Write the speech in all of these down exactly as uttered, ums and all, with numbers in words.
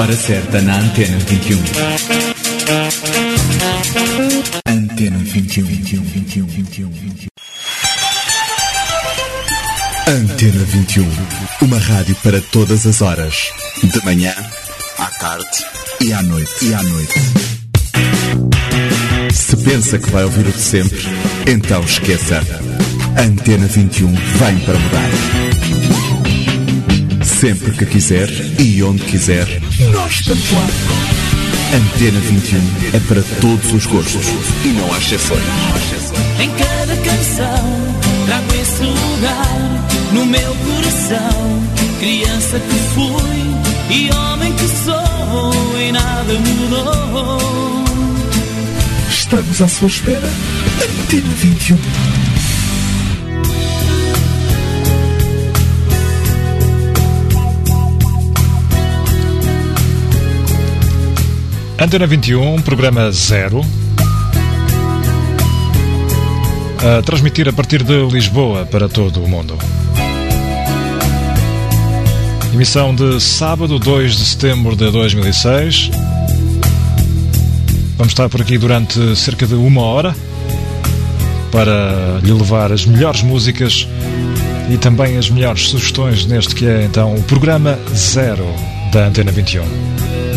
Hora certa na Antena vinte e um. Antena vinte e um, vinte e um, vinte e um, vinte e um, vinte e um. Antena vinte e um. Uma rádio para todas as horas. De manhã, à tarde e à noite. E à noite. Se pensa que vai ouvir o de sempre, então esqueça. Antena vinte e um vem para mudar. Sempre que quiser e onde quiser, nós estamos lá. Antena vinte e um é para todos os gostos e não há exceções. Em cada canção trago esse lugar no meu coração. Criança que fui e homem que sou e nada mudou. Estamos à sua espera. Antena vinte e um. Antena vinte e um, programa zero, a transmitir a partir de Lisboa para todo o mundo. Emissão de sábado, dois de setembro de dois mil e seis. Vamos estar por aqui durante cerca de uma hora para lhe levar as melhores músicas e também as melhores sugestões neste que é então o programa zero da Antena vinte e um.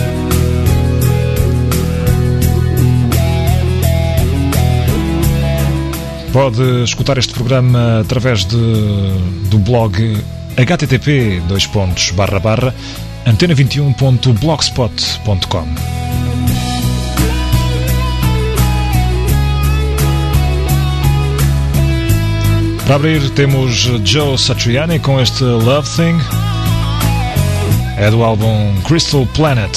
Pode escutar este programa através de, do blog h t t p dois pontos barra barra antena vinte e um ponto blogspot ponto com. Para abrir temos Joe Satriani com este Love Thing. É do álbum Crystal Planet.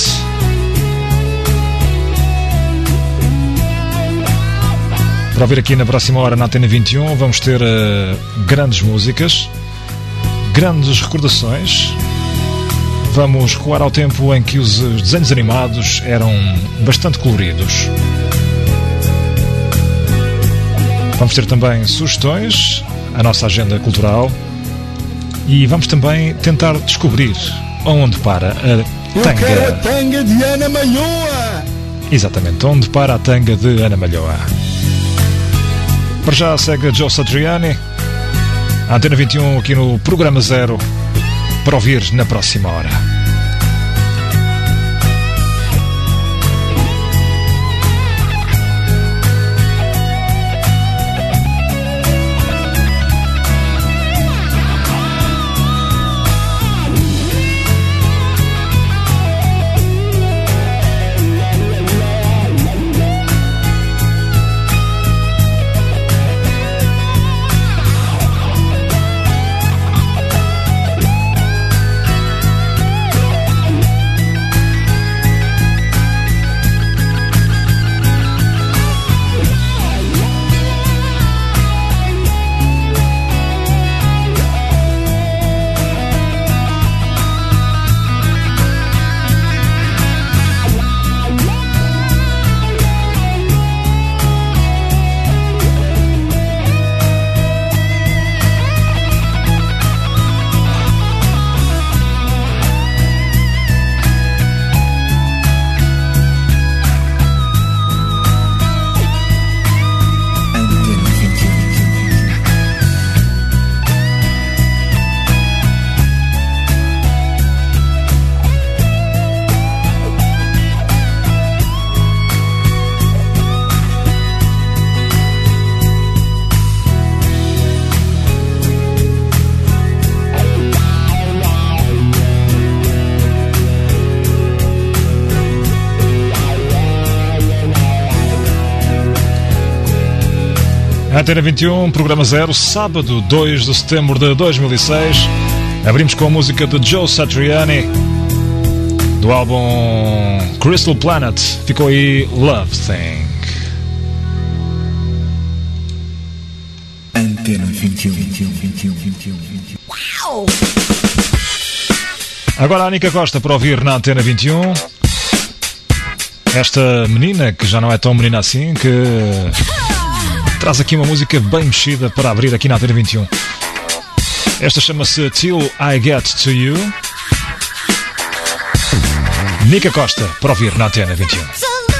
Para ouvir aqui na próxima hora na Antena vinte e um vamos ter uh, grandes músicas, grandes recordações. Vamos recuar ao tempo em que os desenhos animados eram bastante coloridos. Vamos ter também sugestões, a nossa agenda cultural e vamos também tentar descobrir onde para a tanga. Eu quero a tanga de Ana Malhoa! Exatamente, onde para a tanga de Ana Malhoa. Para já segue Joe Satriani, a Antena vinte e um aqui no programa zero, para ouvir na próxima hora. Antena vinte e um, programa zero, sábado, dois de setembro de dois mil e seis. Abrimos com a música de Joe Satriani, do álbum Crystal Planet. Ficou aí Love Thing. Antena vinte e um, vinte e um, vinte e um, vinte e um, vinte e um. Uau! Agora a Anica Costa para ouvir na Antena vinte e um. Esta menina, que já não é tão menina assim, que traz aqui uma música bem mexida para abrir aqui na Antena vinte e um. Esta chama-se Till I Get To You. Nica Costa, para ouvir na Antena vinte e um.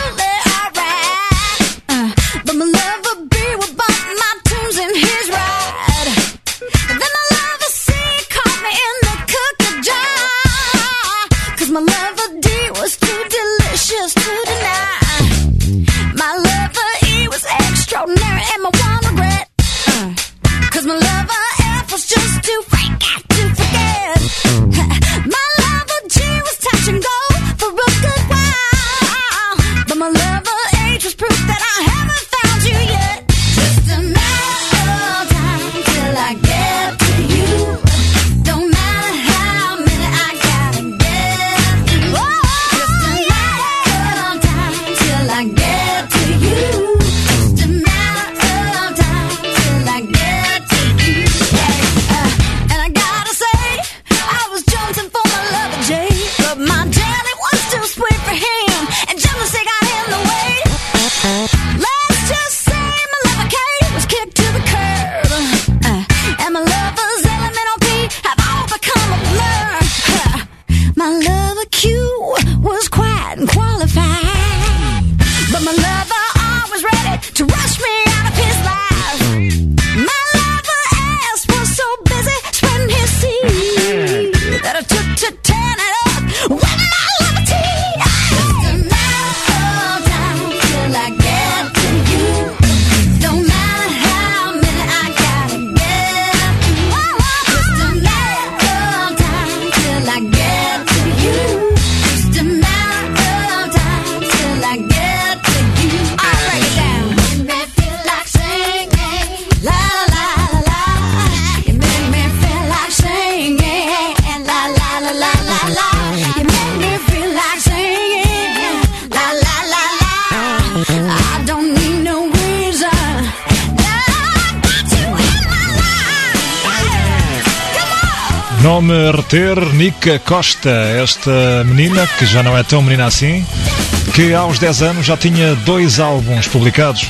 Nome a reter, Nica Costa, esta menina, que já não é tão menina assim, que aos dez anos já tinha dois álbuns publicados.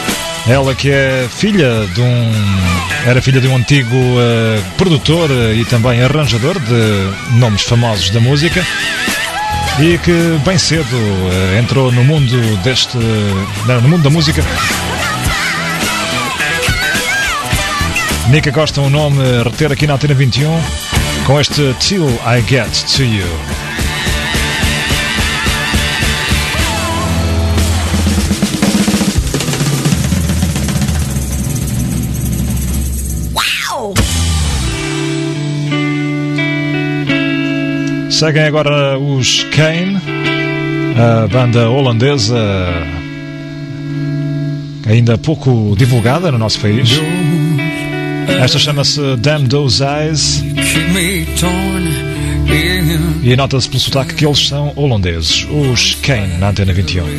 Ela que é filha de um... era filha de um antigo uh, produtor e também arranjador de nomes famosos da música e que bem cedo uh, entrou no mundo deste... no mundo da música. Nica Costa, um nome a reter aqui na Antena vinte e um, com este Till I Get To You. Uau! Seguem agora os Kane, a banda holandesa ainda pouco divulgada no nosso país. Esta chama-se Damn Those Eyes e nota-se pelo sotaque que eles são holandeses. Os Kane na Antena vinte e um.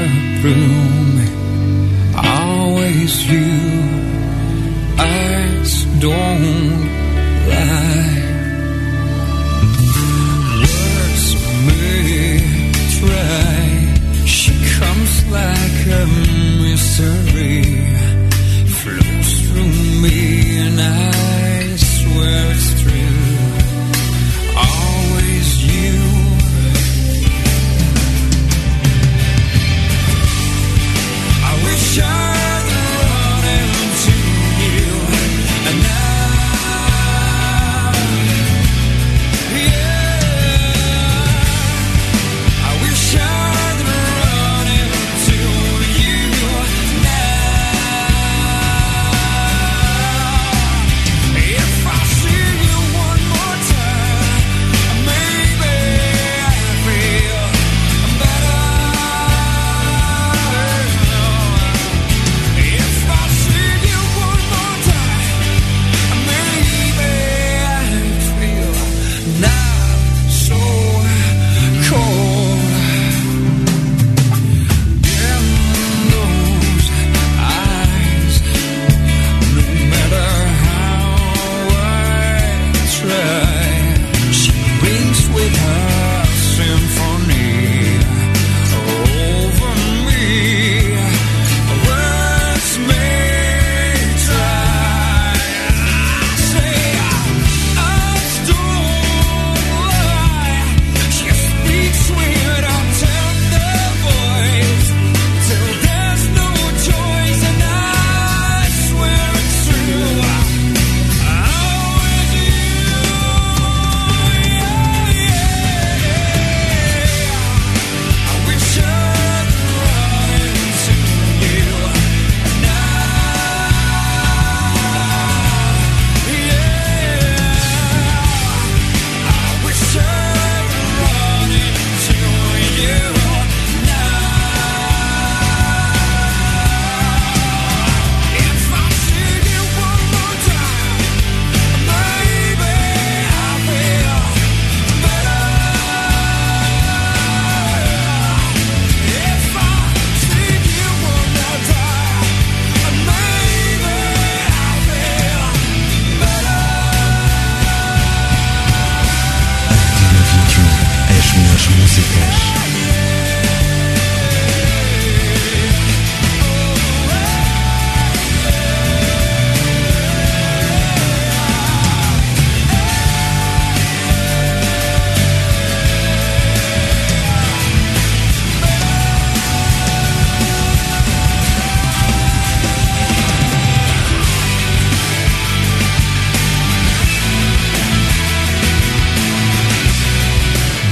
Me and I swear it's true. Always you. I wish I could run into you and I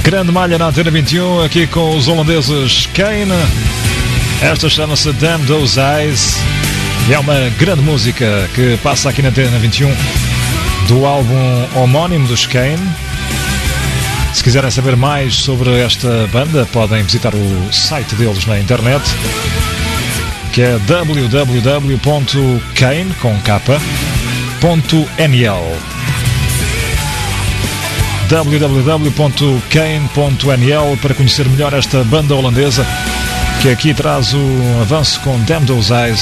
Grande malha na Antena vinte e um, aqui com os holandeses Kane. Esta chama-se Damn Those Eyes e é uma grande música que passa aqui na Antena vinte e um do álbum homónimo dos Kane. Se quiserem saber mais sobre esta banda, podem visitar o site deles na internet, que é w w w ponto kane ponto n l w w w ponto kane ponto n l para conhecer melhor esta banda holandesa, que aqui traz o avanço com Damn Those Eyes.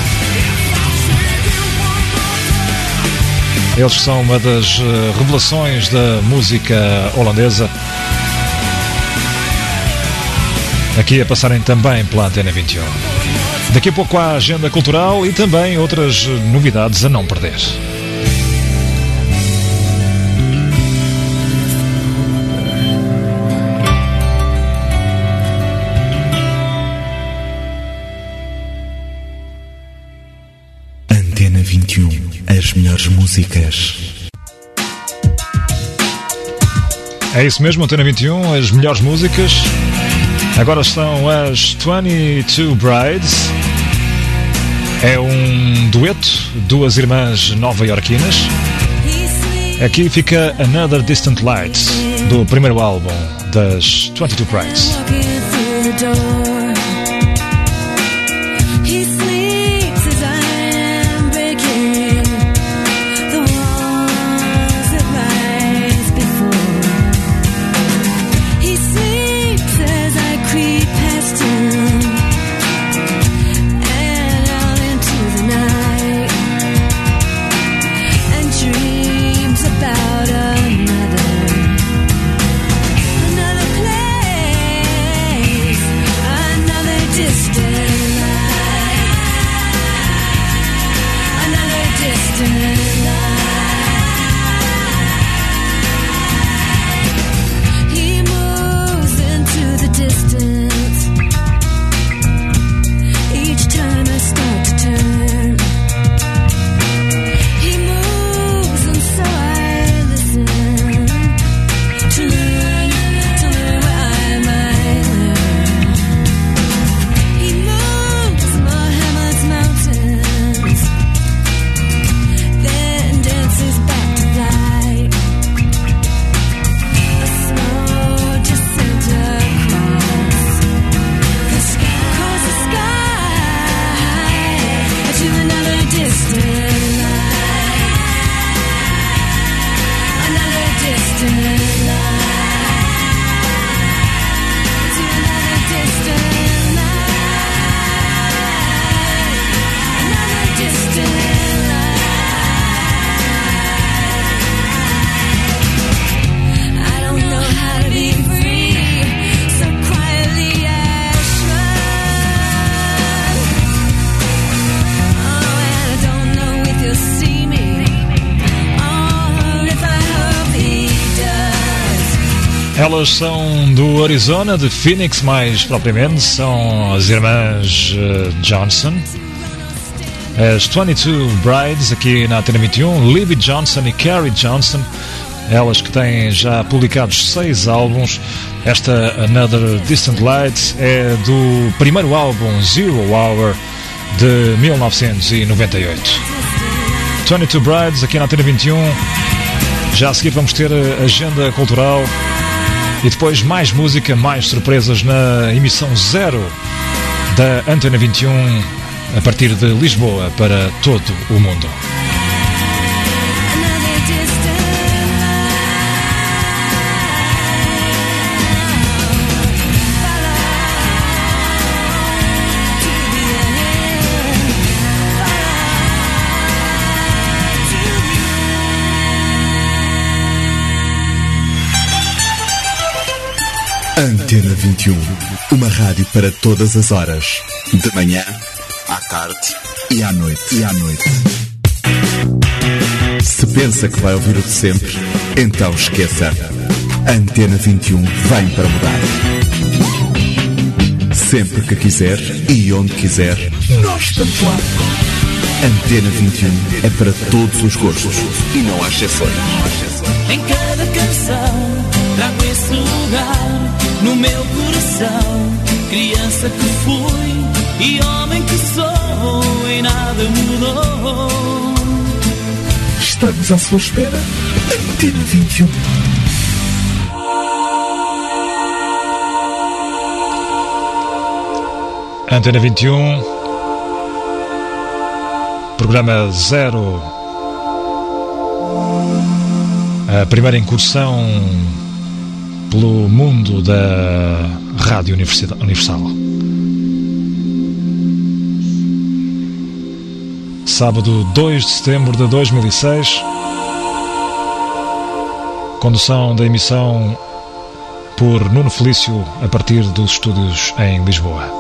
Eles são uma das revelações da música holandesa, aqui a passarem também pela Antena vinte e um. Daqui a pouco há a agenda cultural e também outras novidades a não perder. Antena vinte e um, as melhores músicas. É isso mesmo, Antena vinte e um, as melhores músicas. Agora estão as vinte e dois Brides. É um dueto, duas irmãs nova-iorquinas. Aqui fica Another Distant Light, do primeiro álbum das vinte e dois Brides. Elas são do Arizona, de Phoenix mais propriamente, são as irmãs uh, Johnson. As vinte e dois Brides, aqui na Antena vinte e um, Libby Johnson e Carrie Johnson, elas que têm já publicados seis álbuns. Esta Another Distant Light é do primeiro álbum Zero Hour de mil novecentos e noventa e oito. vinte e dois Brides, aqui na Antena vinte e um. Já a seguir vamos ter a agenda cultural e depois mais música, mais surpresas na emissão zero da Antena vinte e um, a partir de Lisboa para todo o mundo. Antena vinte e um, uma rádio para todas as horas, de manhã, à tarde e à noite. E à noite. Se pensa que vai ouvir o de sempre, então esqueça. Antena vinte e um vem para mudar. Sempre que quiser e onde quiser, nós estamos lá. Antena vinte e um é para todos os gostos e não há exceções. Em cada canção trago esse lugar no meu coração. Criança que fui e homem que sou, e nada mudou. Estamos à sua espera. Antena vinte e um. Antena vinte e um, programa zero, a primeira incursão pelo mundo da Rádio Universal. Sábado dois de setembro de dois mil e seis, condução da emissão por Nuno Felício a partir dos estúdios em Lisboa.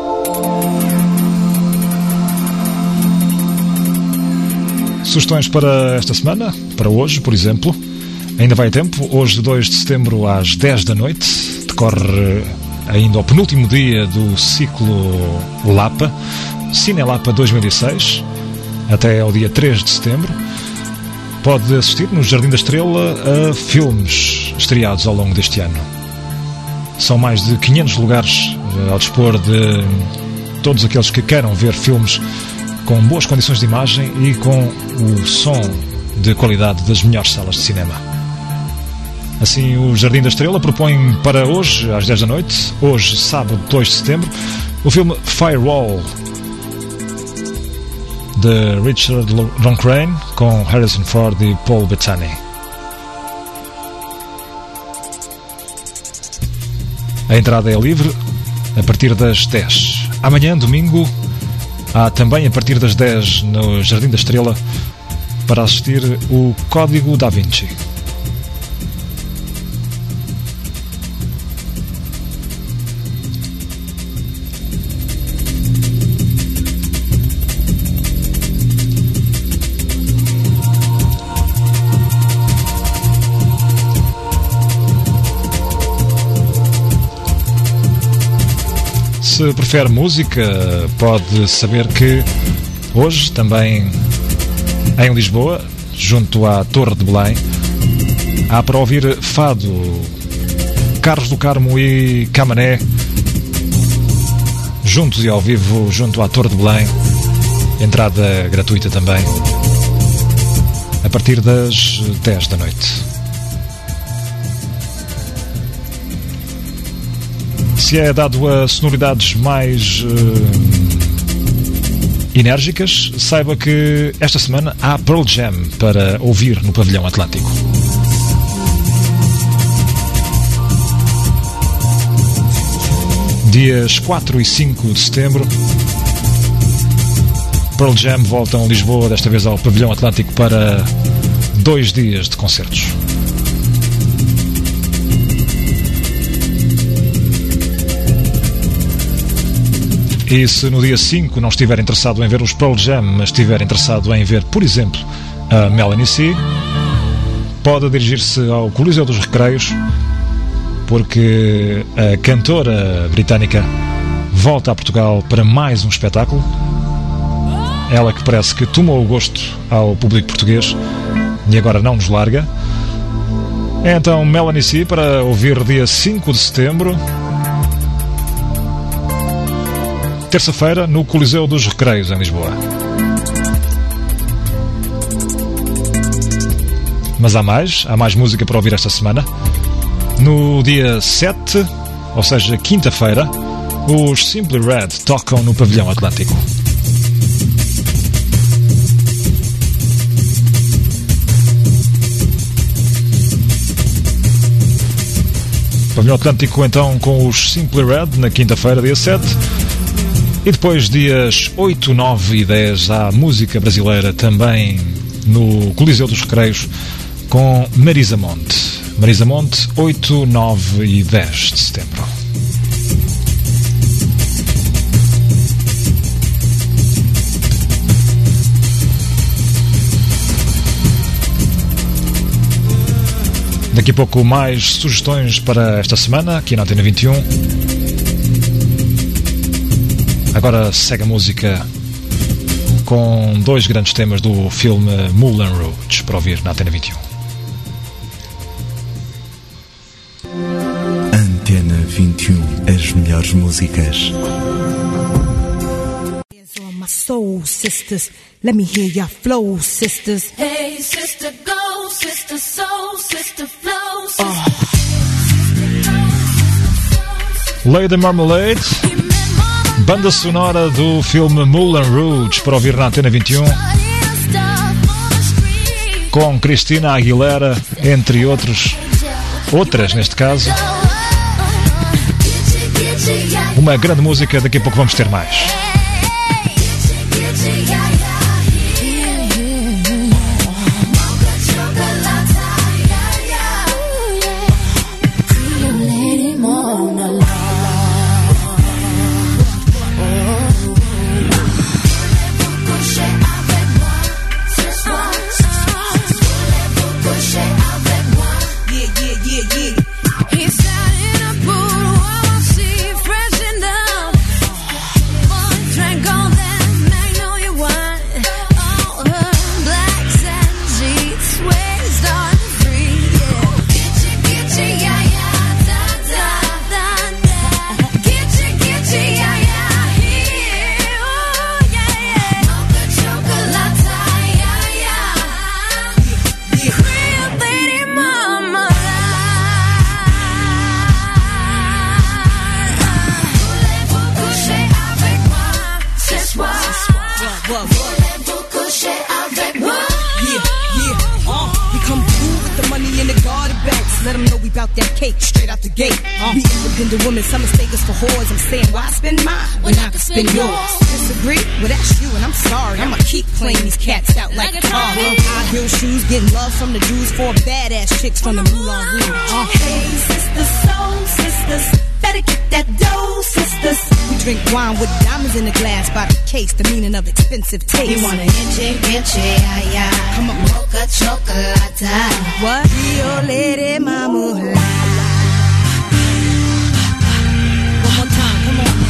Sugestões para esta semana, para hoje, por exemplo. Ainda vai a tempo. Hoje, dois de setembro, às dez da noite, decorre ainda o penúltimo dia do ciclo Lapa, Cine Lapa dois mil e seis, até ao dia três de setembro. Pode assistir no Jardim da Estrela a filmes estreados ao longo deste ano. São mais de quinhentos lugares ao dispor de todos aqueles que queiram ver filmes com boas condições de imagem e com o som de qualidade das melhores salas de cinema. Assim, o Jardim da Estrela propõe para hoje, às dez da noite, hoje, sábado, dois de setembro, o filme Firewall, de Richard Loncraine, com Harrison Ford e Paul Bettany. A entrada é livre a partir das dez. Amanhã, domingo, há também a partir das dez no Jardim da Estrela para assistir o Código da Vinci. Se prefere música, pode saber que hoje, também em Lisboa, junto à Torre de Belém, há para ouvir fado, Carlos do Carmo e Camané, juntos e ao vivo, junto à Torre de Belém. Entrada gratuita também, a partir das dez da noite. Se é dado a sonoridades mais uh, enérgicas, saiba que esta semana há Pearl Jam para ouvir no Pavilhão Atlântico. Dias quatro e cinco de setembro, Pearl Jam voltam a Lisboa, desta vez ao Pavilhão Atlântico, para dois dias de concertos. E se no dia cinco não estiver interessado em ver os Pearl Jam, mas estiver interessado em ver, por exemplo, a Melanie C, pode dirigir-se ao Coliseu dos Recreios, porque a cantora britânica volta a Portugal para mais um espetáculo. Ela que parece que tomou o gosto ao público português e agora não nos larga. É então Melanie C para ouvir dia cinco de setembro, terça-feira, no Coliseu dos Recreios, em Lisboa. Mas há mais, há mais música para ouvir esta semana. No dia sete, ou seja, quinta-feira, os Simply Red tocam no Pavilhão Atlântico. Pavilhão Atlântico, então, com os Simply Red, na quinta-feira, dia sete. E depois, dias oito, nove e dez, há música brasileira também no Coliseu dos Recreios com Marisa Monte. Marisa Monte, oito, nove e dez de setembro. Daqui a pouco mais sugestões para esta semana aqui na Antena vinte e um. Agora segue a música com dois grandes temas do filme Moulin Rouge para ouvir na Antena vinte e um. melhores músicas. My soul sisters, let me hear your flow sisters. Hey sister, go sister, soul sister, flow sister. Oh. Lady Marmalade, banda sonora do filme Moulin Rouge, para ouvir na Antena vinte e um, com Cristina Aguilera, entre outros, outras neste caso. Uma grande música, daqui a pouco vamos ter mais. From the Jews for badass chicks from the Moulin Rouge. Uh. Hey sisters, soul sisters, better get that dough sisters. We drink wine with diamonds in the glass by the case, the meaning of expensive taste. You wanna inche, inche, ay, ay. Come on, mocha chocolate. What? Rio Lady Mama. One more time, come on.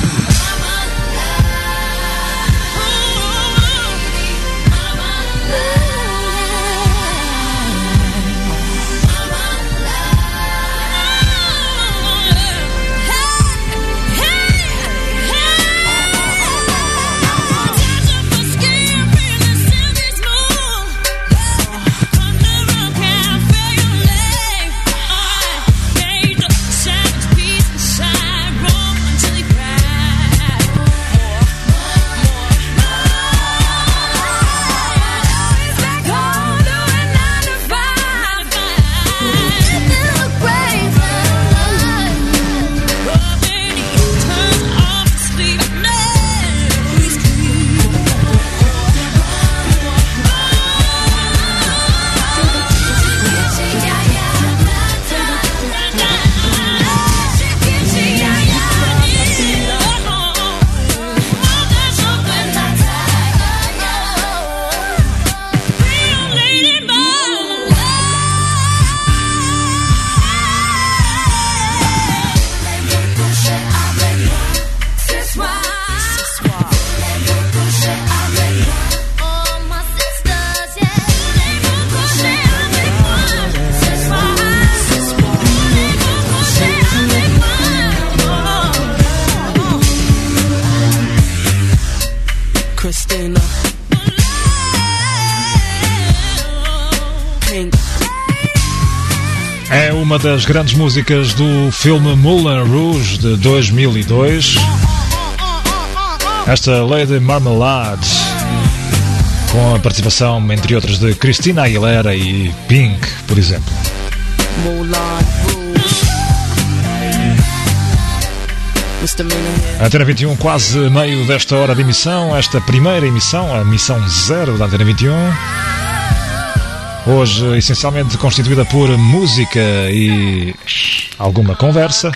É uma das grandes músicas do filme Moulin Rouge de dois mil e dois. Esta Lady Marmalade, com a participação, entre outras, de Cristina Aguilera e Pink, por exemplo. Antena vinte e um, quase meio desta hora de emissão, esta primeira emissão, a missão zero da Antena vinte e um. Hoje, essencialmente constituída por música e alguma conversa.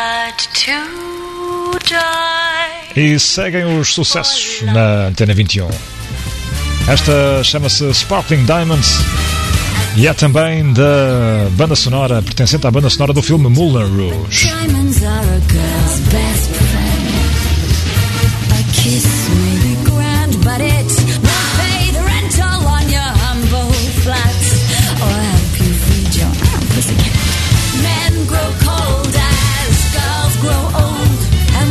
E seguem os sucessos na Antena vinte e um. Esta chama-se Sparkling Diamonds e é também da banda sonora, pertencente à banda sonora do filme Moulin Rouge. Men grow cold as girls grow old,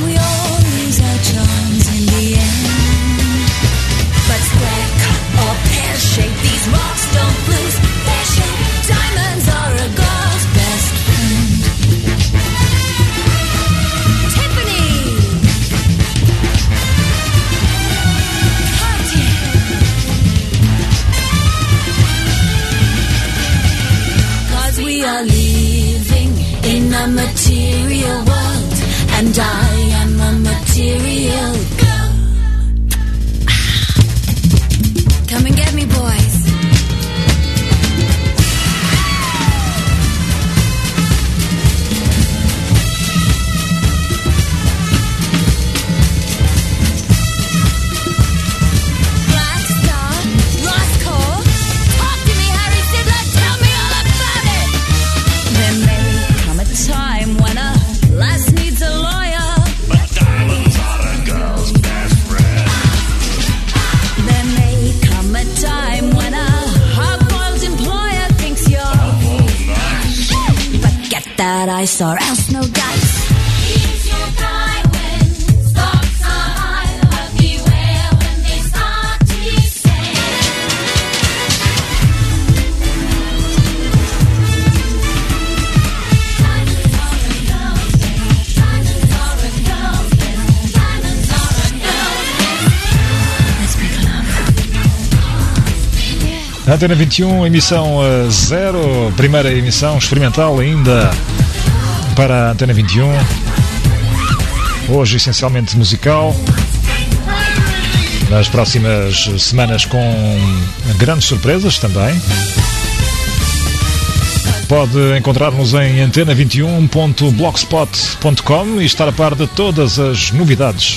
ice or else no dice. Antena vinte e um, emissão zero, primeira emissão experimental ainda para a Antena vinte e um. Hoje essencialmente musical. Nas próximas semanas com grandes surpresas também. Pode encontrar-nos em antena vinte e um ponto blogspot ponto com e estar a par de todas as novidades.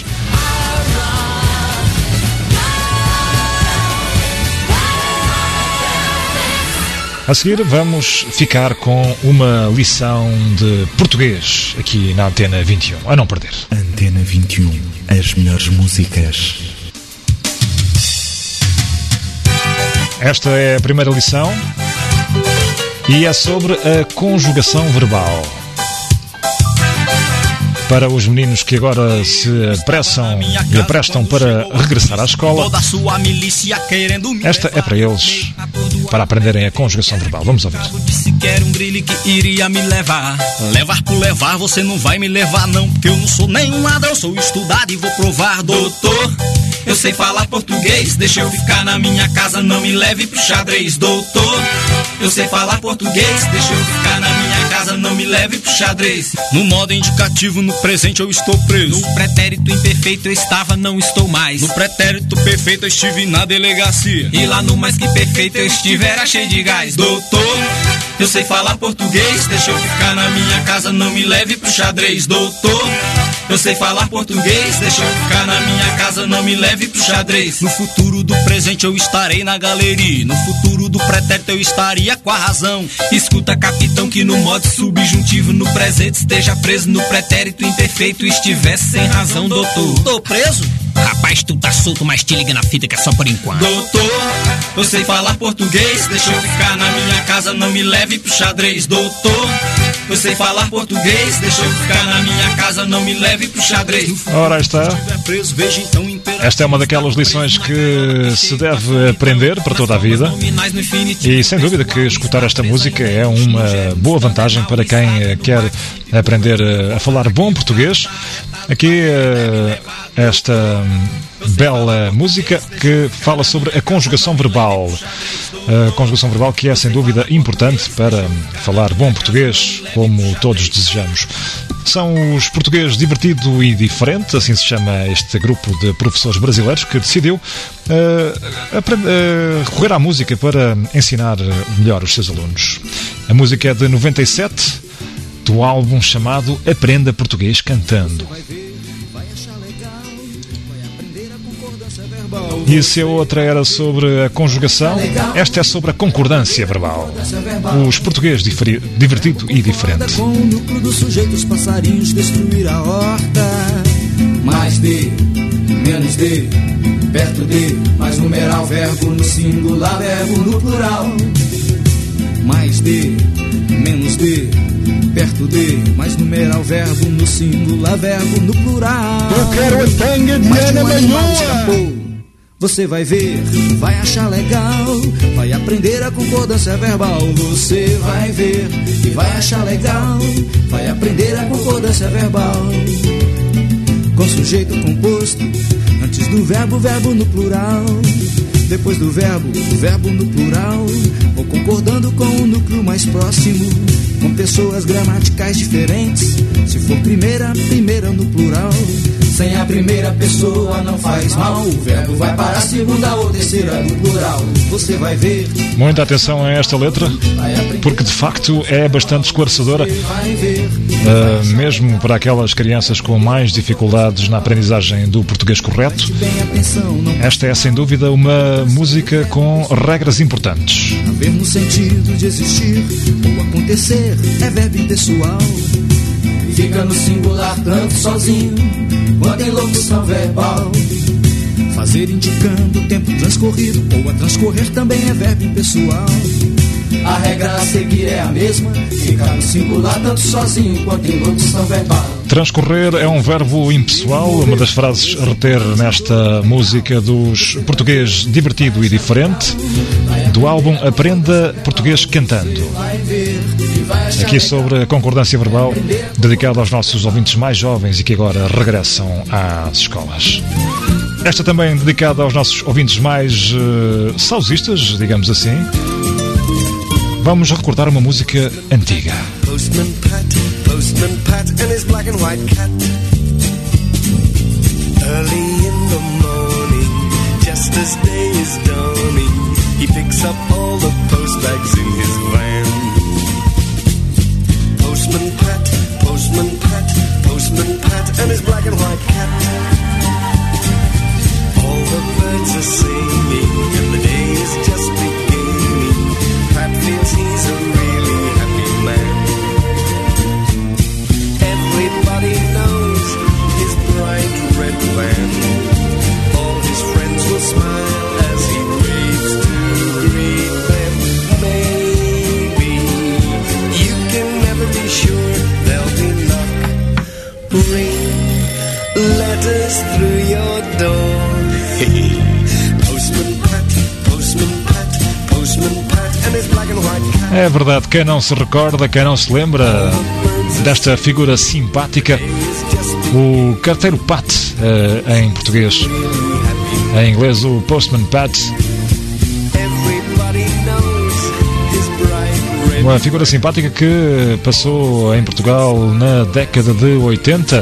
A seguir vamos ficar com uma lição de português aqui na Antena vinte e um, a não perder. Antena vinte e um, as melhores músicas. Esta é a primeira lição e é sobre a conjugação verbal. Para os meninos que agora se apressam e aprestam para regressar à escola, esta é para eles, para aprenderem a conjugação verbal. Vamos ouvir. Disse que era um grilo que iria me levar. Levar por levar, você não vai me levar não, porque eu não sou nenhum ladrão, sou estudado e vou provar. Doutor, eu sei falar português, deixa eu ficar na minha casa, não me leve pro xadrez. Doutor, eu sei falar português, deixa eu ficar na minha casa, não me leve pro xadrez. No modo indicativo, no presente eu estou preso. No pretérito imperfeito eu estava, não estou mais. No pretérito perfeito eu estive na delegacia. E lá no mais que perfeito eu estive, era cheio de gás. Doutor, eu sei falar português, deixa eu ficar na minha casa, não me leve pro xadrez. Doutor, eu sei falar português, deixa eu ficar na minha casa, não me leve pro xadrez. No futuro do presente eu estarei na galeria. No futuro do pretérito eu estaria com a razão. Escuta, capitão, que no modo subjuntivo no presente esteja preso, no pretérito imperfeito estivesse sem razão. Doutor, tô preso? Rapaz, tu tá solto, mas te liga na fita que é só por enquanto. Doutor, eu sei falar português, deixa eu ficar na minha casa, não me leve pro xadrez. Doutor, eu sei falar português, deixa eu ficar na minha casa, não me leve pro xadrez. Ora, está. Esta é uma daquelas lições que se deve aprender para toda a vida. E sem dúvida que escutar esta música é uma boa vantagem para quem quer aprender a falar bom português. Aqui esta bela música que fala sobre a conjugação verbal. A conjugação verbal que é sem dúvida importante para falar bom português, como todos desejamos. São os Português Divertido e Diferente, assim se chama este grupo de professores brasileiros que decidiu uh, aprender, uh, recorrer à música para ensinar melhor os seus alunos. A música é de noventa e sete, do álbum chamado Aprenda Português Cantando. E se a outra era sobre a conjugação, esta é sobre a concordância verbal. Os Português diferi- Divertido e Diferente. Com o núcleo do sujeito, os passarinhos destruir a horta. Mais de, menos de, perto de, mais numeral, verbo no singular, verbo no plural. Mais de, menos de, perto de, mais numeral, verbo no singular, verbo no plural. Eu quero a tanga de Ana Manhoa. Você vai ver, vai achar legal, vai aprender a concordância verbal. Você vai ver e vai achar legal, vai aprender a concordância verbal. Com sujeito composto, antes do verbo, verbo no plural. Depois do verbo, o verbo no plural. Ou concordando com o núcleo mais próximo, com pessoas gramaticais diferentes. Se for primeira, primeira no plural. Sem a primeira pessoa não faz mal, o verbo vai para a segunda ou terceira no plural. Você vai ver. Muita atenção a esta letra, porque de facto é bastante esclarecedora, uh, mesmo para aquelas crianças com mais dificuldades na aprendizagem do português correto. Esta é sem dúvida uma música com regras importantes. Haver no sentido de existir ou acontecer é verbo impessoal. Fica no singular tanto sozinho quanto em locução verbal. Fazer indicando o tempo transcorrido ou a transcorrer também é verbo impessoal. A regra a seguir é a mesma, ficar no singular tanto sozinho quanto em locução verbal. Transcorrer é um verbo impessoal, uma das frases a reter nesta música dos Português Divertido e Diferente, do álbum Aprenda Português Cantando. Aqui sobre a concordância verbal, dedicado aos nossos ouvintes mais jovens e que agora regressam às escolas. Esta também dedicada aos nossos ouvintes mais uh, saudosistas, digamos assim. Vamos recordar uma música antiga. Postman Pat, Postman Pat and his black and white cat. Early in the morning, just as day is dawning, he picks up all the post bags in his van. Postman Pat, Postman Pat, Postman Pat and his black and white cat. All the birds are singing and the day is just beginning. Pat feels he's a really happy man. Everybody knows his bright red van. All his friends will smile as he waves to greet them. Maybe you can never be sure there'll be luck. Ring letters through your door. Postman Pat, Postman Pat, Postman Pat and his black and white cat. É verdade, quem não se recorda, quem não se lembra desta figura simpática, o carteiro Pat, uh, em português, em inglês o Postman Pat. Uma figura simpática que passou em Portugal na década de oitenta.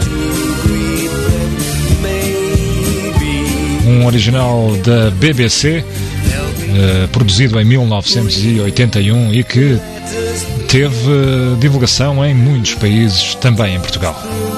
Um original da B B C, uh, produzido em mil novecentos e oitenta e um e que teve uh, divulgação em muitos países, também em Portugal.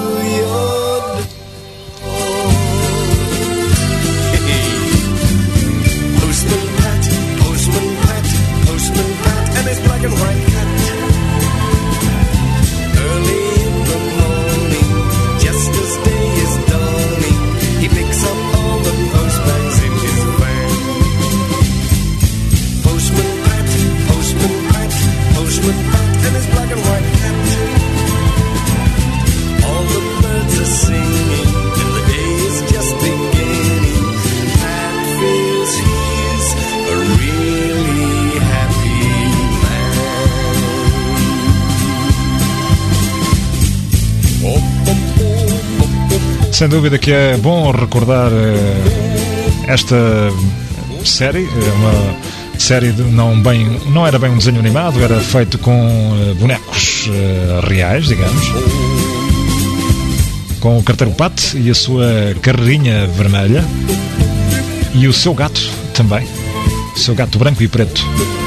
Sem dúvida que é bom recordar uh, esta série, uma série de não, bem, não era bem um desenho animado, era feito com uh, bonecos uh, reais, digamos, com o carteiro Pat e a sua carreirinha vermelha e o seu gato também, o seu gato branco e preto.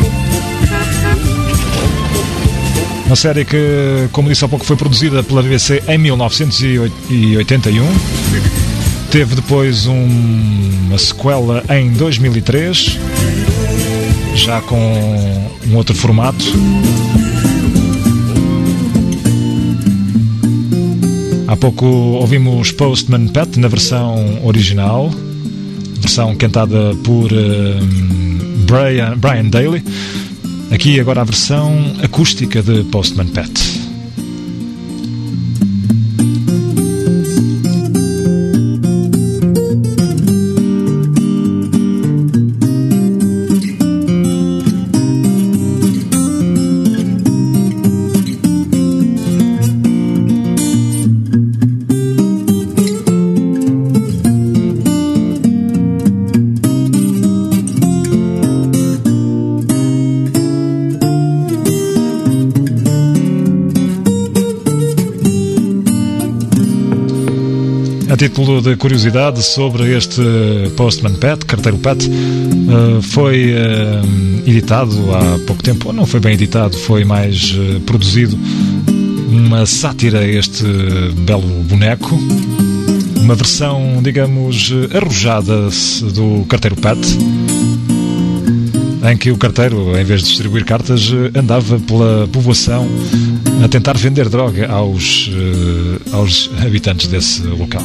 Uma série que, como disse há pouco, foi produzida pela B B C em mil novecentos e oitenta e um. Teve depois um, uma sequela em dois mil e três, já com um outro formato. Há pouco ouvimos Postman Pat na versão original, versão cantada por uh, Brian, Brian Daly. Aqui agora a versão acústica de Postman Pat. A título de curiosidade sobre este Postman Pat, carteiro Pat, uh, foi uh, editado há pouco tempo, ou não foi bem editado, foi mais uh, produzido uma sátira a este belo boneco, uma versão, digamos, arrojada do carteiro Pat, em que o carteiro, em vez de distribuir cartas, andava pela povoação a tentar vender droga aos, uh, aos habitantes desse local.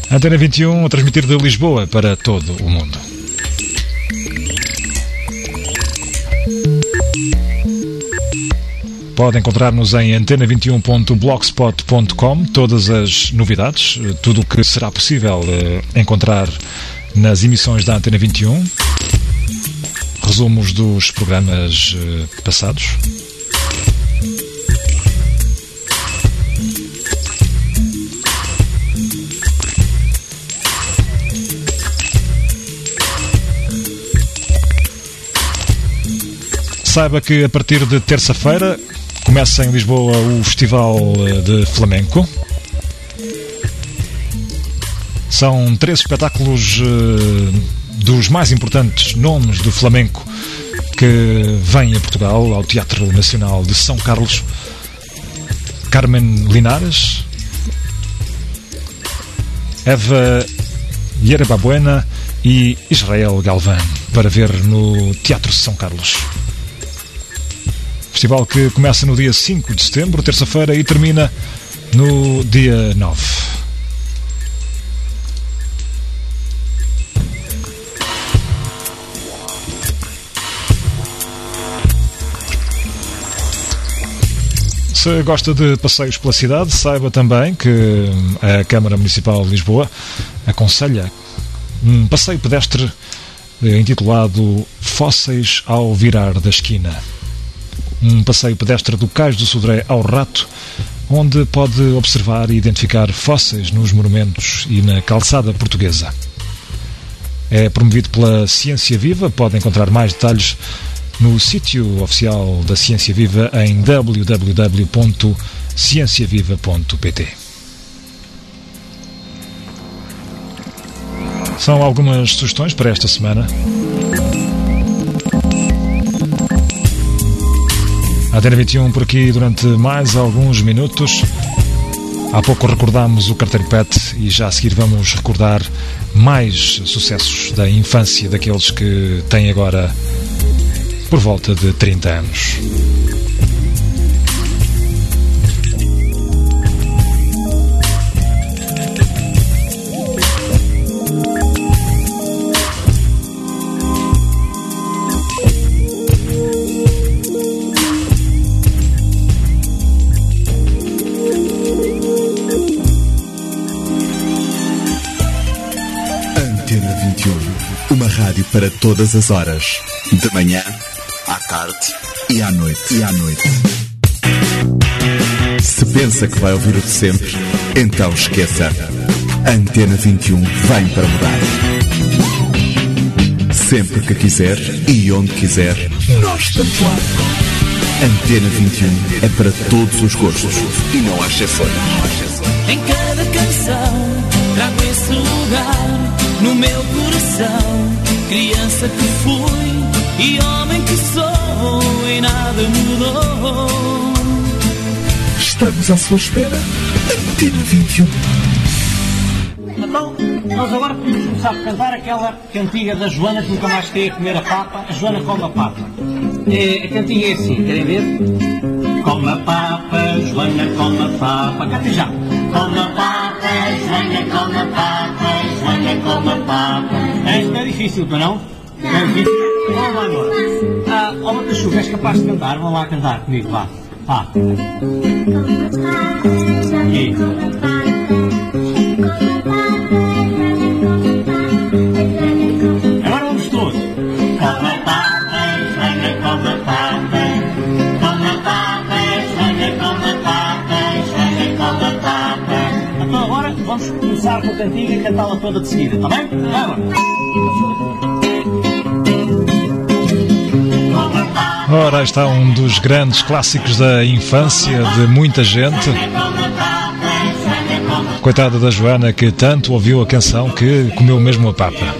Antena vinte e um a transmitir de Lisboa para todo o mundo. Pode encontrar-nos em antena vinte e um ponto blogspot ponto com, todas as novidades, tudo o que será possível encontrar nas emissões da Antena vinte e um, resumos dos programas passados. Saiba que a partir de terça-feira começa em Lisboa o Festival de Flamenco. São três espetáculos uh, dos mais importantes nomes do flamenco que vêm a Portugal, ao Teatro Nacional de São Carlos. Carmen Linares, Eva Yerebabuena e Israel Galvão, para ver no Teatro São Carlos. Festival que começa no dia cinco de setembro, terça-feira, e termina no dia nove. Se gosta de passeios pela cidade, saiba também que a Câmara Municipal de Lisboa aconselha um passeio pedestre intitulado Fósseis ao Virar da Esquina. Um passeio pedestre do Cais do Sodré ao Rato, onde pode observar e identificar fósseis nos monumentos e na calçada portuguesa. É promovido pela Ciência Viva. Pode encontrar mais detalhes no sítio oficial da Ciência Viva em w w w ponto ciência viva ponto p t. São algumas sugestões para esta semana. A Antena vinte e um por aqui durante mais alguns minutos. Há pouco recordámos o Carteiro Pet e já a seguir vamos recordar mais sucessos da infância daqueles que têm agora por volta de trinta anos. Uma rádio para todas as horas. De manhã, à tarde e à noite. E à noite. Se pensa que vai ouvir o de sempre, então esqueça. A Antena vinte e um vem para mudar. Sempre que quiser e onde quiser, nós estamos lá. Antena vinte e um é para todos os gostos e não há exceções. Em cada canção trago esse lugar no meu coração. Criança que fui e homem que sou, e nada mudou. Estamos à sua espera. Antena vinte e um. Então, nós agora podemos começar a cantar aquela cantiga da Joana que nunca mais queria comer a papa. A Joana come a papa. É, a cantiga é assim, querem ver? Come a papa, Joana come a papa. Cantem já. Come a papa, Joana come a papa, Joana come a papa. Isto é difícil, para não? É difícil. Vamos lá agora. Ah, ó, Matachuca, és capaz de cantar? Vamos lá cantar comigo, vá. Vá. E... agora vamos todos. Come a papa, Joana come a papa. Come a papa, Joana come a papa, Joana come a papa. Então agora vamos começar com a cantiga e cantá-la toda de seguida, está bem? Vai agora. Ora, está um dos grandes clássicos da infância de muita gente. Coitada da Joana, que tanto ouviu a canção que comeu mesmo a papa.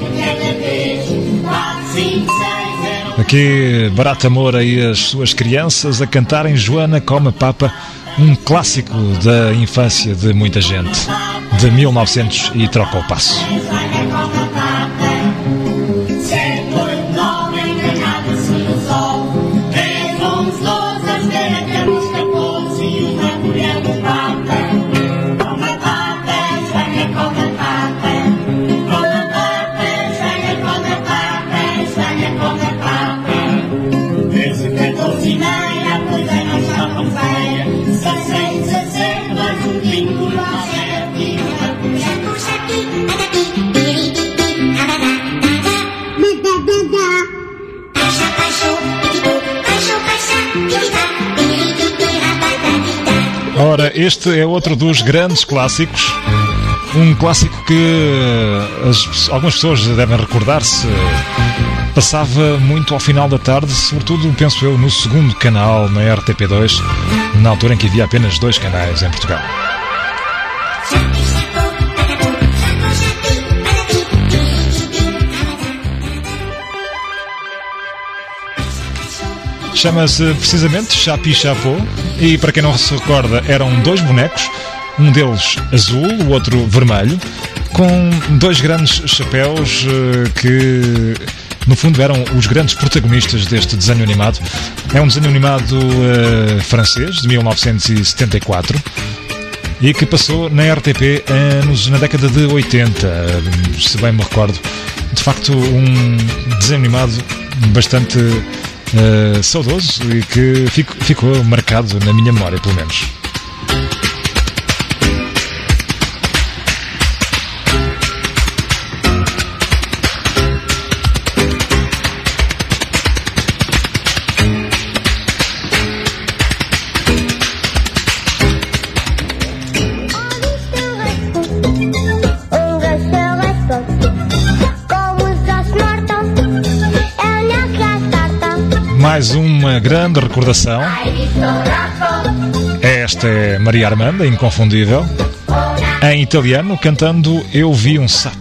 Aqui, Barato Amor e as suas crianças a cantarem Joana come a papa, um clássico da infância de muita gente, de mil e novecentos e troca o passo. Come a papa, Ora, este é outro dos grandes clássicos. Um clássico que as, algumas pessoas devem recordar-se. Passava muito ao final da tarde, sobretudo, penso eu, no segundo canal, na R T P dois, na altura em que havia apenas dois canais em Portugal. Chama-se precisamente Chapi Chapeau e, para quem não se recorda, eram dois bonecos, um deles azul, o outro vermelho, com dois grandes chapéus que, no fundo, eram os grandes protagonistas deste desenho animado. É um desenho animado uh, francês, de mil novecentos e setenta e quatro, e que passou na R T P anos, na década de oitenta, se bem me recordo. De facto, um desenho animado bastante uh, saudoso e que fico, ficou marcado na minha memória, pelo menos. Mais uma grande recordação. Esta é Maria Armanda, inconfundível, em italiano, cantando Eu Vi um Sapo.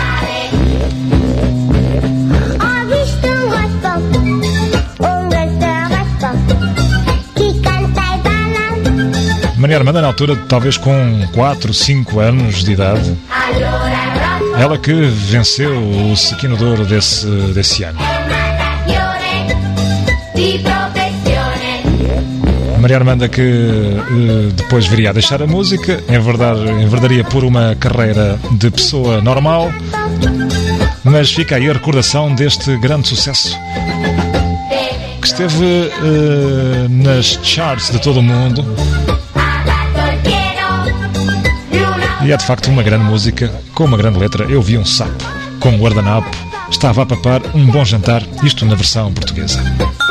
Maria Armanda, na altura, talvez com quatro, cinco anos de idade, ela que venceu o Sequino de Ouro desse, desse ano. Maria Armanda, que uh, depois viria a deixar a música, enverdaria por uma carreira de pessoa normal, mas fica aí a recordação deste grande sucesso que esteve uh, nas charts de todo o mundo. E é de facto uma grande música, com uma grande letra. Eu vi um sapo com um guardanapo, estava a papar um bom jantar, isto na versão portuguesa.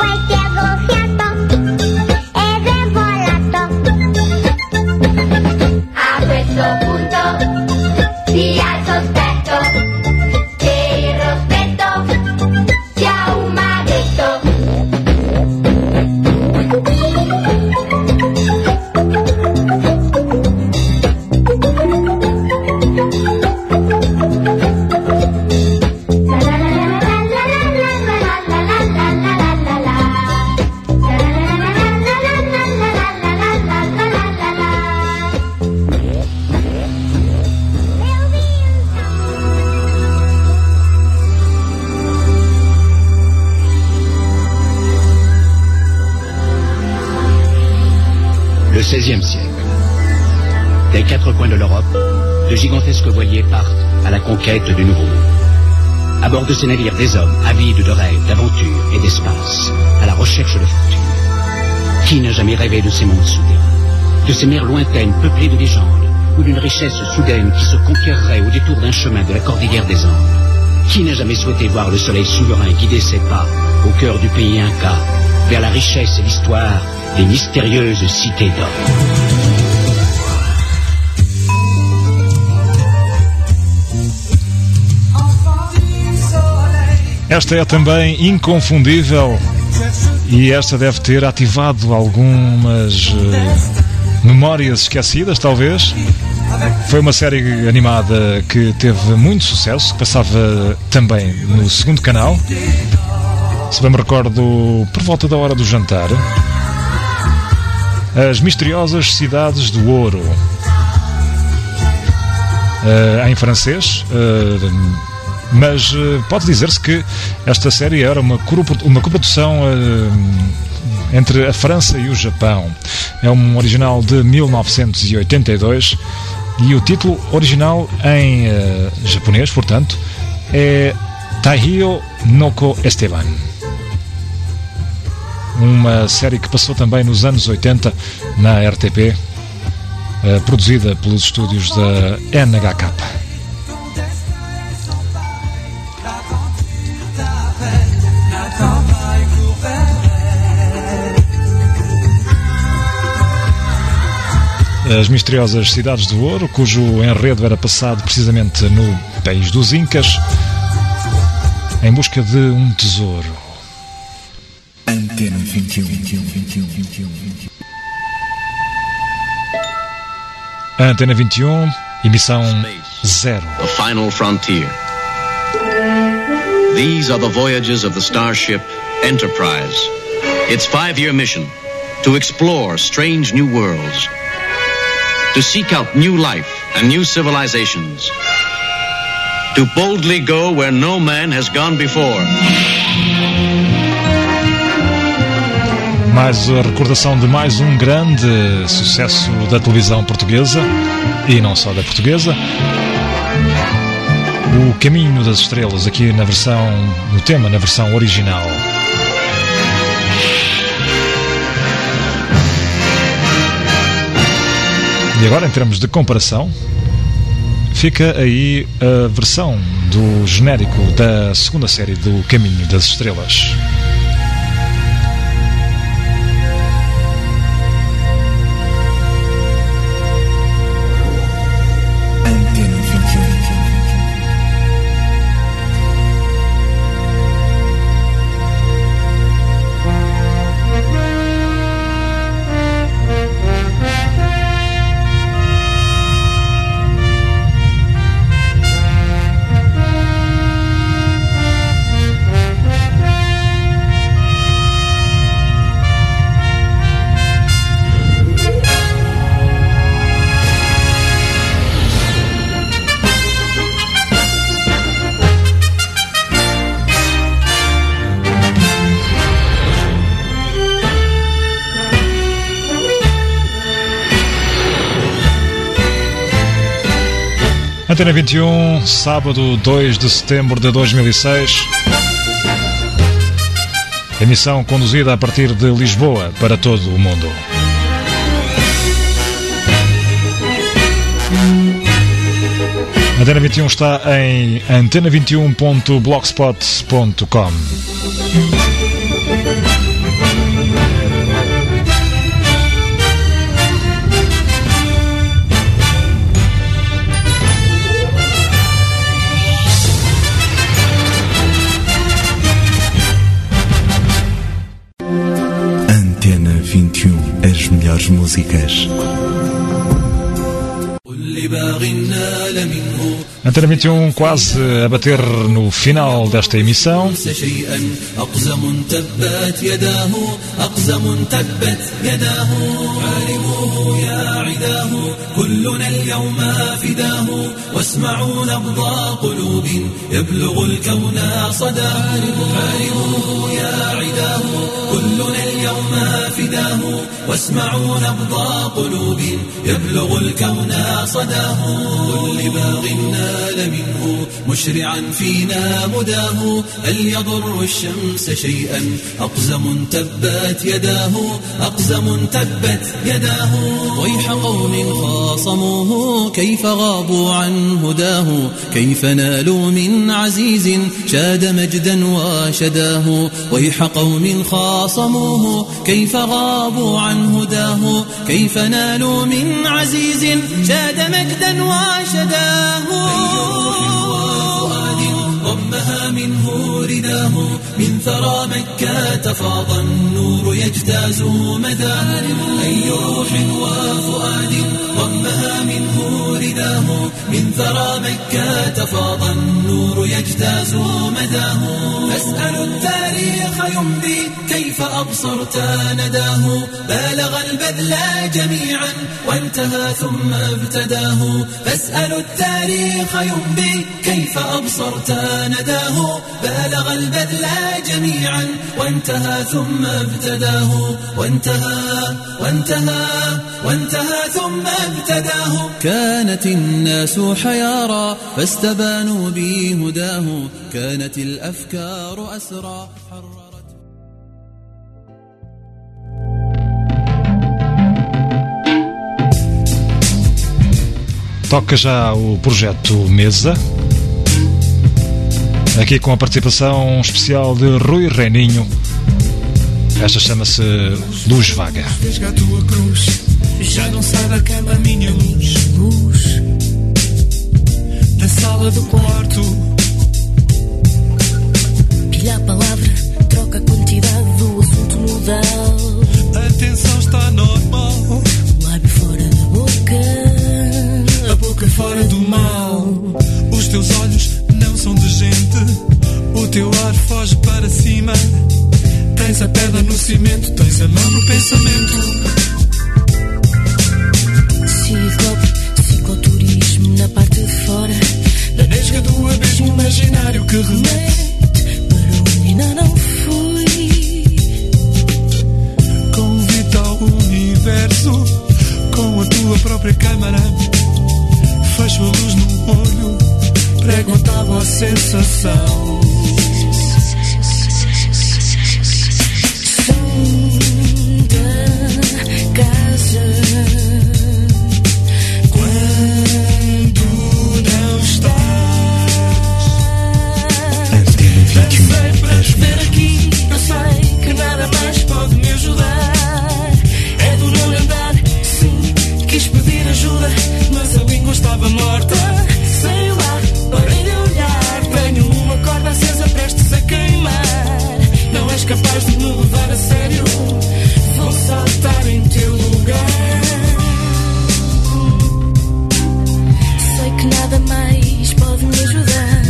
Le seizième siècle. Des quatre coins de l'Europe, de gigantesques voiliers partent à la conquête du Nouveau Monde. À bord de ces navires, des hommes avides de rêves, d'aventures et d'espace, à la recherche de fortune. Qui n'a jamais rêvé de ces mondes souterrains, de ces mers lointaines peuplées de légendes, ou d'une richesse soudaine qui se conquerrait au détour d'un chemin de la cordillère des Andes? Qui n'a jamais souhaité voir le soleil souverain guider ses pas au cœur du pays Inca, vers la richesse et l'histoire des mystérieuses cités d'or? Esta é também inconfundível e esta deve ter ativado algumas uh, memórias esquecidas, talvez. Foi uma série animada que teve muito sucesso, que passava também no segundo canal, se bem me recordo, por volta da hora do jantar. As Misteriosas Cidades do Ouro, uh, em francês, uh, mas uh, pode dizer-se que esta série era uma, uma coprodução uh, entre a França e o Japão. É um original de mil novecentos e oitenta e dois e o título original em uh, japonês, portanto, é Taihyo Noko Esteban. Uma série que passou também nos anos oitenta na R T P, uh, produzida pelos estúdios da N H K. as misteriosas Cidades do Ouro, cujo enredo era passado precisamente no país dos Incas, em busca de um tesouro. Antena vinte e um, vinte e um, vinte e um, vinte e um, vinte e um. Antena vinte e um, emissão zero. The final frontier. These are the voyages of the starship Enterprise. Its five-year mission: to explore strange new worlds, to seek out new life and new civilizations, to boldly go where no man has gone before. Mais a recordação de mais um grande sucesso da televisão portuguesa, e não só da portuguesa, O Caminho das Estrelas, aqui na versão, no tema, na versão original. E agora, em termos de comparação, fica aí a versão do genérico da segunda série do Caminho das Estrelas. Antena vinte e um, sábado dois de setembro de dois mil e seis. Emissão conduzida a partir de Lisboa para todo o mundo. Antena vinte e um está em antena vinte e um ponto blogspot ponto com. vinte e um, as melhores músicas. Antena vinte e um quase a bater no final desta emissão. واسمعوا نبض قلوب يبلغ الكون صداه كل باغ نال منه مشرعا فينا مداه هل يضر الشمس شيئا أقزم تبت يداه أقزم تبت يداه ويح قوم خاصموه كيف غابوا عن هداه كيف نالوا من عزيز شاد مجدا وشداه ويح قوم خاصموه كيف غابوا عن هداه كيف نالوا من عزيز شاد مجدا وشداه ضمها منه رداه من ثرى مكة فاض النور يجتاز مداه أي روح وفؤاد ضمها منه رداه من ثرى مكة فاض النور يجتاز مداه فاسأل التاريخ يمضي كيف أبصرت نداه بالغ البذل جميعا وانتهى ثم ابتداه فاسأل التاريخ يمضي كيف أبصرت نداه بالغ البذل جميعا وانتهى ثم ابتداه وانتهى وانتهى وانتهى ثم ابتداه كانت الناس حيارى فاستبانوا بهداه كانت الأفكار أسرى Toca já o projeto Mesa, aqui com a participação especial de Rui Reininho. Esta chama-se Luz Vaga. Já não sabe da cama a minha luz, luz da sala do quarto. Pilha a palavra, troca a quantidade do assunto modal. A tensão está normal. O lábio fora da boca, a boca fora do mal. Os teus olhos não são de gente. O teu ar foge para cima. Tens a pedra no cimento, tens a mão no pensamento. Ciclope, cicloturismo na parte de fora da nesga do abismo imaginário que remete para onde ainda não fui. Convite ao universo com a tua própria câmara. Fecho a luz no olho, prego a tábua a sensação. Som da casa. Mas a língua estava morta. Sei lá, parei de olhar. Tenho uma corda acesa prestes a queimar. Não és capaz de me levar a sério. Vou saltar em teu lugar. Sei que nada mais pode me ajudar.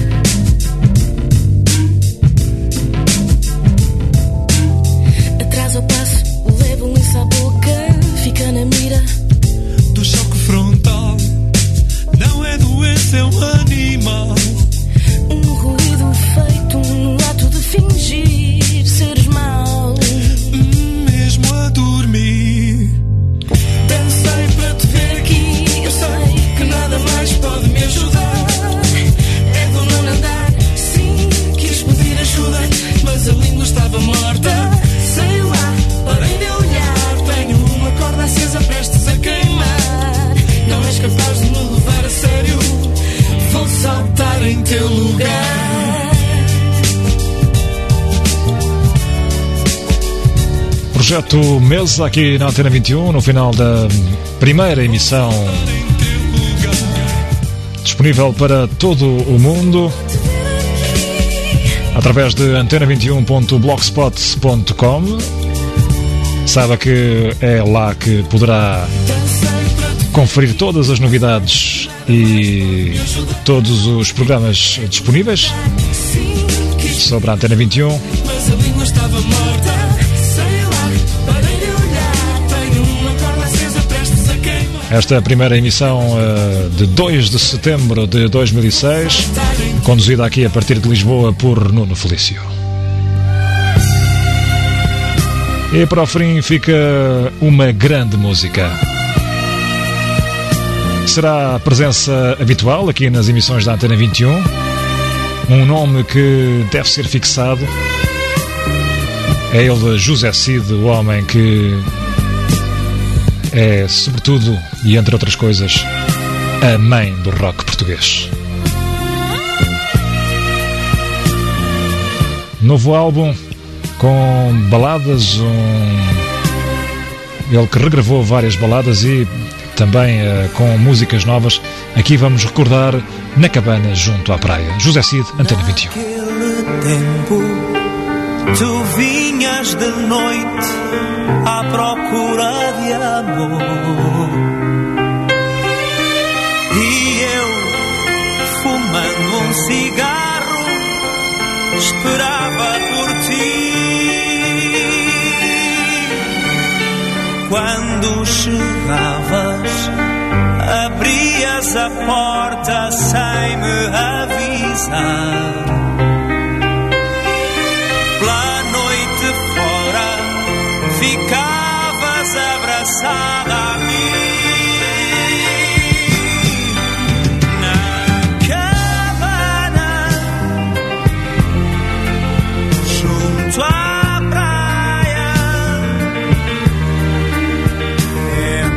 Atrás ao passo, leva um lenço à boca. Fica na mira do choque frontal. Não é doença, é um animal. Um ruído feito no ato de fingir seres mau. Mesmo a dormir. Dancei para te ver aqui. Eu sei que nada mais pode me ajudar. É do não andar. Sim, quis pedir ajuda, mas a língua estava morta. Sei lá, parei de olhar. Tenho uma corda acesa prestes a queimar. Não és capaz de me levar a sério. Vou saltar em teu lugar. Projeto Mesa aqui na Antena vinte e um, no final da primeira emissão, disponível para todo o mundo através de antena vinte e um ponto blogspot ponto com. Saiba que é lá que poderá conferir todas as novidades e todos os programas disponíveis sobre a Antena vinte e um. Esta é a primeira emissão uh, de dois de setembro de dois mil e seis, conduzida aqui a partir de Lisboa por Nuno Felício. E para o fim fica uma grande música. Será a presença habitual aqui nas emissões da Antena vinte e um. Um nome que deve ser fixado. É ele, José Cid, o homem que é, sobretudo, e entre outras coisas, a mãe do rock português. Novo álbum com baladas, um... ele que regravou várias baladas e também uh, com músicas novas. Aqui vamos recordar Na Cabana Junto à Praia. José Cid, Antena vinte e um. Naquele tempo tu vinhas de noite à procura de amor e eu, fumando um cigarro, esperava por ti. Quando chegavas, abrias a porta sem me avisar. Pela noite fora, ficavas abraçada a mim. Na cabana, junto à praia, é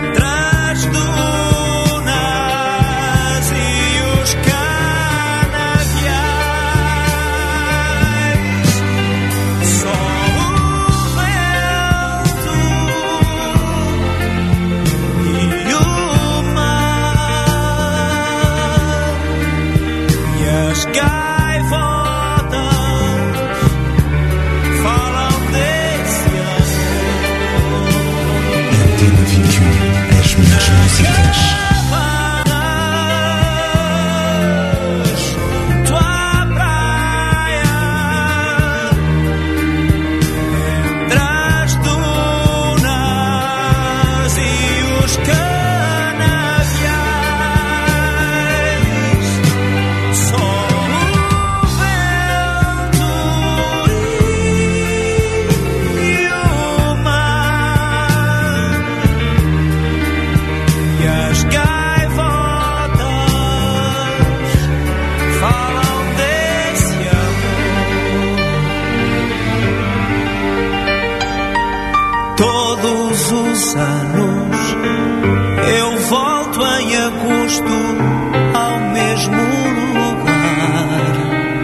volto em agosto ao mesmo lugar.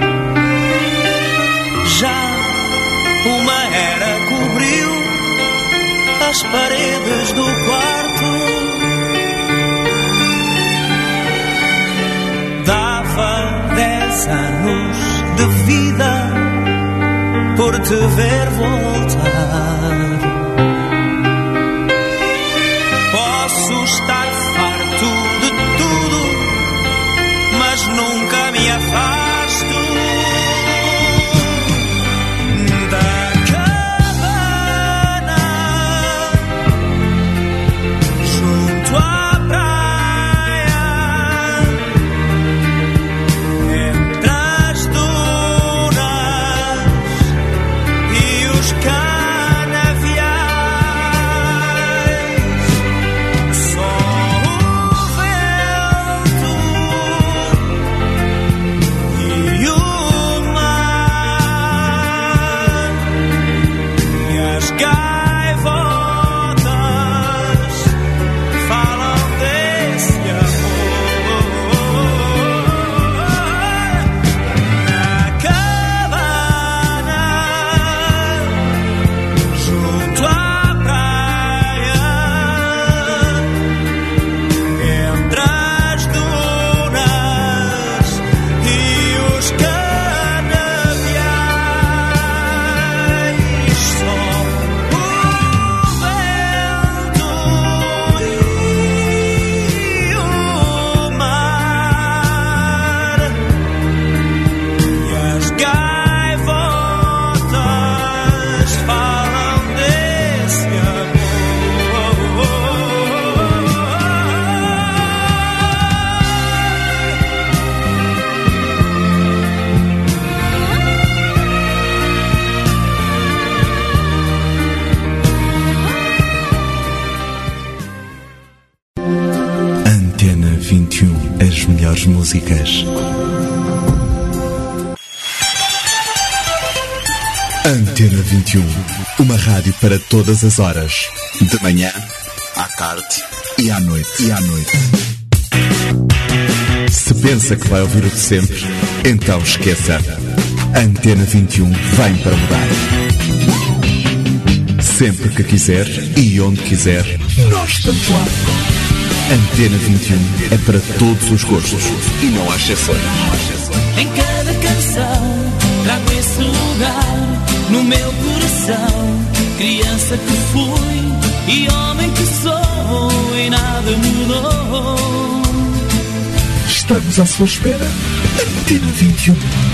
Já uma era cobriu as paredes do quarto. Dava dez anos de vida por te ver voltar. Posso estar farto de tudo, mas nunca me afasto da cabana junto à praia, entre as dunas e os canaviais. Só o vento e o mar e as gaivotas falam desse amor. Na cabana junto à praia, entre as dunas e os canaviais. Só o vento e o mar e as gaivotas falam desse amor. Antena vinte e um, as melhores músicas. Antena vinte e um, uma rádio para todas as horas, de manhã, à tarde e à noite. E à noite. Se pensa que vai ouvir o de sempre, então esqueça. Antena vinte e um vem para mudar. Sempre que quiser e onde quiser, nós estamos lá. Antena vinte e um é para todos os gostos e não há exceções. Em cada canção trago esse lugar no meu coração. Criança que fui e homem que sou e nada mudou. Estamos à sua espera. Antena vinte e um.